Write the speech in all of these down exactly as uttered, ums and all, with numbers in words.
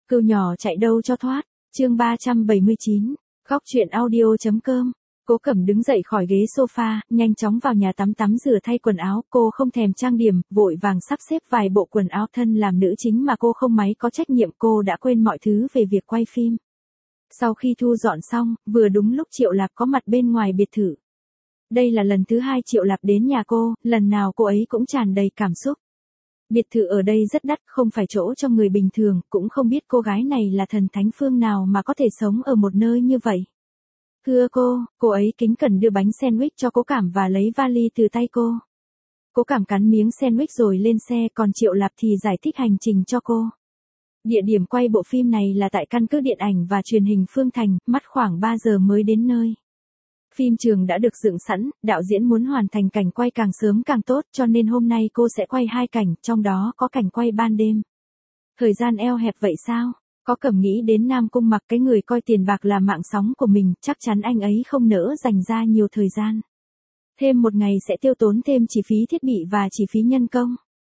Cừu nhỏ chạy đâu cho thoát, chương ba trăm bảy mươi chín, góc truyện audio.com. Cố Cẩm đứng dậy khỏi ghế sofa, nhanh chóng vào nhà tắm tắm rửa thay quần áo, cô không thèm trang điểm, vội vàng sắp xếp vài bộ quần áo. Thân làm nữ chính mà cô không mấy có trách nhiệm, cô đã quên mọi thứ về việc quay phim. Sau khi thu dọn xong, vừa đúng lúc Triệu Lạp có mặt bên ngoài biệt thự. Đây là lần thứ hai Triệu Lạp đến nhà cô, lần nào cô ấy cũng tràn đầy cảm xúc. Biệt thự ở đây rất đắt, không phải chỗ cho người bình thường, cũng không biết cô gái này là thần thánh phương nào mà có thể sống ở một nơi như vậy. Thưa cô, cô ấy kính cẩn đưa bánh sandwich cho Cố Cảm và lấy vali từ tay cô. Cố Cảm cắn miếng sandwich rồi lên xe, còn Triệu Lạp thì giải thích hành trình cho cô. Địa điểm quay bộ phim này là tại căn cứ điện ảnh và truyền hình Phương Thành, mất khoảng ba giờ mới đến nơi. Phim trường đã được dựng sẵn, đạo diễn muốn hoàn thành cảnh quay càng sớm càng tốt, cho nên hôm nay cô sẽ quay hai cảnh, trong đó có cảnh quay ban đêm. Thời gian eo hẹp vậy sao? Có Cẩm nghĩ đến Nam Cung Mặc, cái người coi tiền bạc là mạng sống của mình, chắc chắn anh ấy không nỡ dành ra nhiều thời gian. Thêm một ngày sẽ tiêu tốn thêm chi phí thiết bị và chi phí nhân công.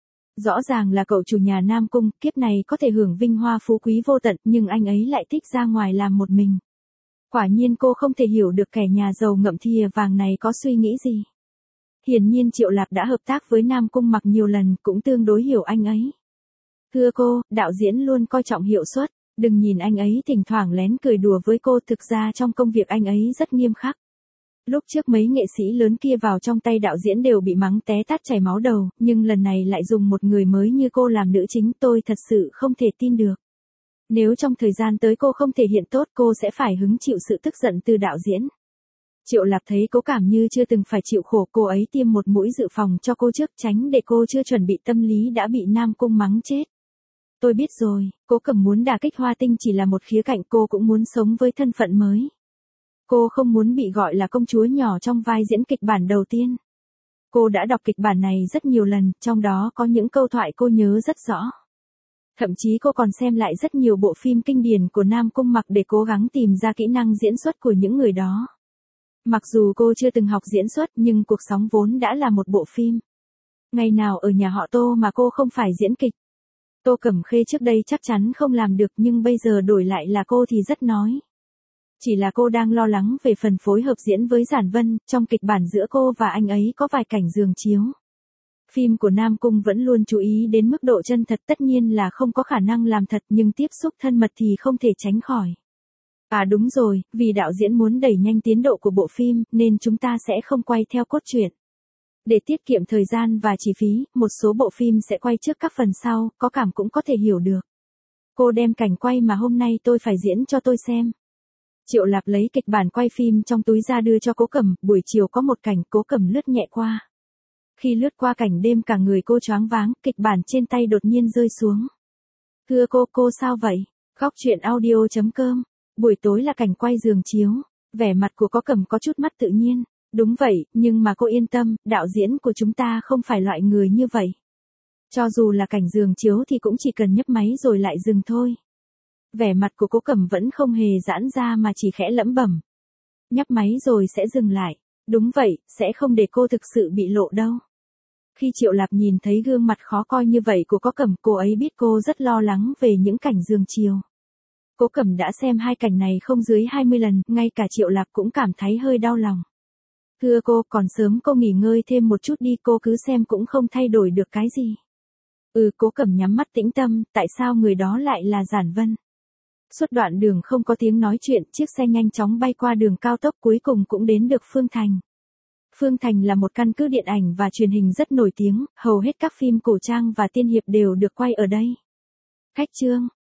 Rõ ràng là cậu chủ nhà Nam Cung, kiếp này có thể hưởng vinh hoa phú quý vô tận, nhưng anh ấy lại thích ra ngoài làm một mình. Quả nhiên cô không thể hiểu được kẻ nhà giàu ngậm thìa vàng này có suy nghĩ gì. Hiển nhiên Triệu Lạp đã hợp tác với Nam Cung Mặc nhiều lần, cũng tương đối hiểu anh ấy. Thưa cô, đạo diễn luôn coi trọng hiệu suất, đừng nhìn anh ấy thỉnh thoảng lén cười đùa với cô, thực ra trong công việc anh ấy rất nghiêm khắc. Lúc trước mấy nghệ sĩ lớn kia vào trong tay đạo diễn đều bị mắng té tát chảy máu đầu, nhưng lần này lại dùng một người mới như cô làm nữ chính, tôi thật sự không thể tin được. Nếu trong thời gian tới cô không thể hiện tốt, cô sẽ phải hứng chịu sự tức giận từ đạo diễn. Triệu Lạp thấy Cố Cảm như chưa từng phải chịu khổ, cô ấy tiêm một mũi dự phòng cho cô trước, tránh để cô chưa chuẩn bị tâm lý đã bị Nam Cung mắng chết. Tôi biết rồi, Cố Cẩm muốn đả kích Hoa Tinh chỉ là một khía cạnh, cô cũng muốn sống với thân phận mới. Cô không muốn bị gọi là công chúa nhỏ trong vai diễn kịch bản đầu tiên. Cô đã đọc kịch bản này rất nhiều lần, trong đó có những câu thoại cô nhớ rất rõ. Thậm chí cô còn xem lại rất nhiều bộ phim kinh điển của Nam Cung Mặc để cố gắng tìm ra kỹ năng diễn xuất của những người đó. Mặc dù cô chưa từng học diễn xuất, nhưng cuộc sống vốn đã là một bộ phim. Ngày nào ở nhà họ Tô mà cô không phải diễn kịch. Tô Cẩm Khê trước đây chắc chắn không làm được, nhưng bây giờ đổi lại là cô thì rất nói. Chỉ là cô đang lo lắng về phần phối hợp diễn với Giản Vân, trong kịch bản giữa cô và anh ấy có vài cảnh giường chiếu. Phim của Nam Cung vẫn luôn chú ý đến mức độ chân thật, tất nhiên là không có khả năng làm thật, nhưng tiếp xúc thân mật thì không thể tránh khỏi. À đúng rồi, vì đạo diễn muốn đẩy nhanh tiến độ của bộ phim, nên chúng ta sẽ không quay theo cốt truyện. Để tiết kiệm thời gian và chi phí, một số bộ phim sẽ quay trước các phần sau, Có Cảm cũng có thể hiểu được. Cô đem cảnh quay mà hôm nay tôi phải diễn cho tôi xem. Triệu Lạp lấy kịch bản quay phim trong túi ra đưa cho Cố Cẩm, buổi chiều có một cảnh Cố Cẩm lướt nhẹ qua. Khi lướt qua cảnh đêm cả người cô choáng váng, kịch bản trên tay đột nhiên rơi xuống. Thưa cô, cô sao vậy? Góc truyện audio.com. Buổi tối là cảnh quay giường chiếu, vẻ mặt của Cố Cẩm có chút mất tự nhiên. Đúng vậy, nhưng mà cô yên tâm, đạo diễn của chúng ta không phải loại người như vậy. Cho dù là cảnh giường chiếu thì cũng chỉ cần nhấp máy rồi lại dừng thôi. Vẻ mặt của Cố Cẩm vẫn không hề giãn ra mà chỉ khẽ lẩm bẩm. Nhấp máy rồi sẽ dừng lại. Đúng vậy, sẽ không để cô thực sự bị lộ đâu. Khi Triệu Lạp nhìn thấy gương mặt khó coi như vậy của Cố Cẩm, cô ấy biết cô rất lo lắng về những cảnh giường chiếu. Cố Cẩm đã xem hai cảnh này không dưới hai mươi lần, ngay cả Triệu Lạp cũng cảm thấy hơi đau lòng. Thưa cô, còn sớm, cô nghỉ ngơi thêm một chút đi, cô cứ xem cũng không thay đổi được cái gì. Ừ, Cố Cẩm nhắm mắt tĩnh tâm, tại sao người đó lại là Giản Vân? Suốt đoạn đường không có tiếng nói chuyện, chiếc xe nhanh chóng bay qua đường cao tốc, cuối cùng cũng đến được Phương Thành. Phương Thành là một căn cứ điện ảnh và truyền hình rất nổi tiếng, hầu hết các phim cổ trang và tiên hiệp đều được quay ở đây. Khách trương,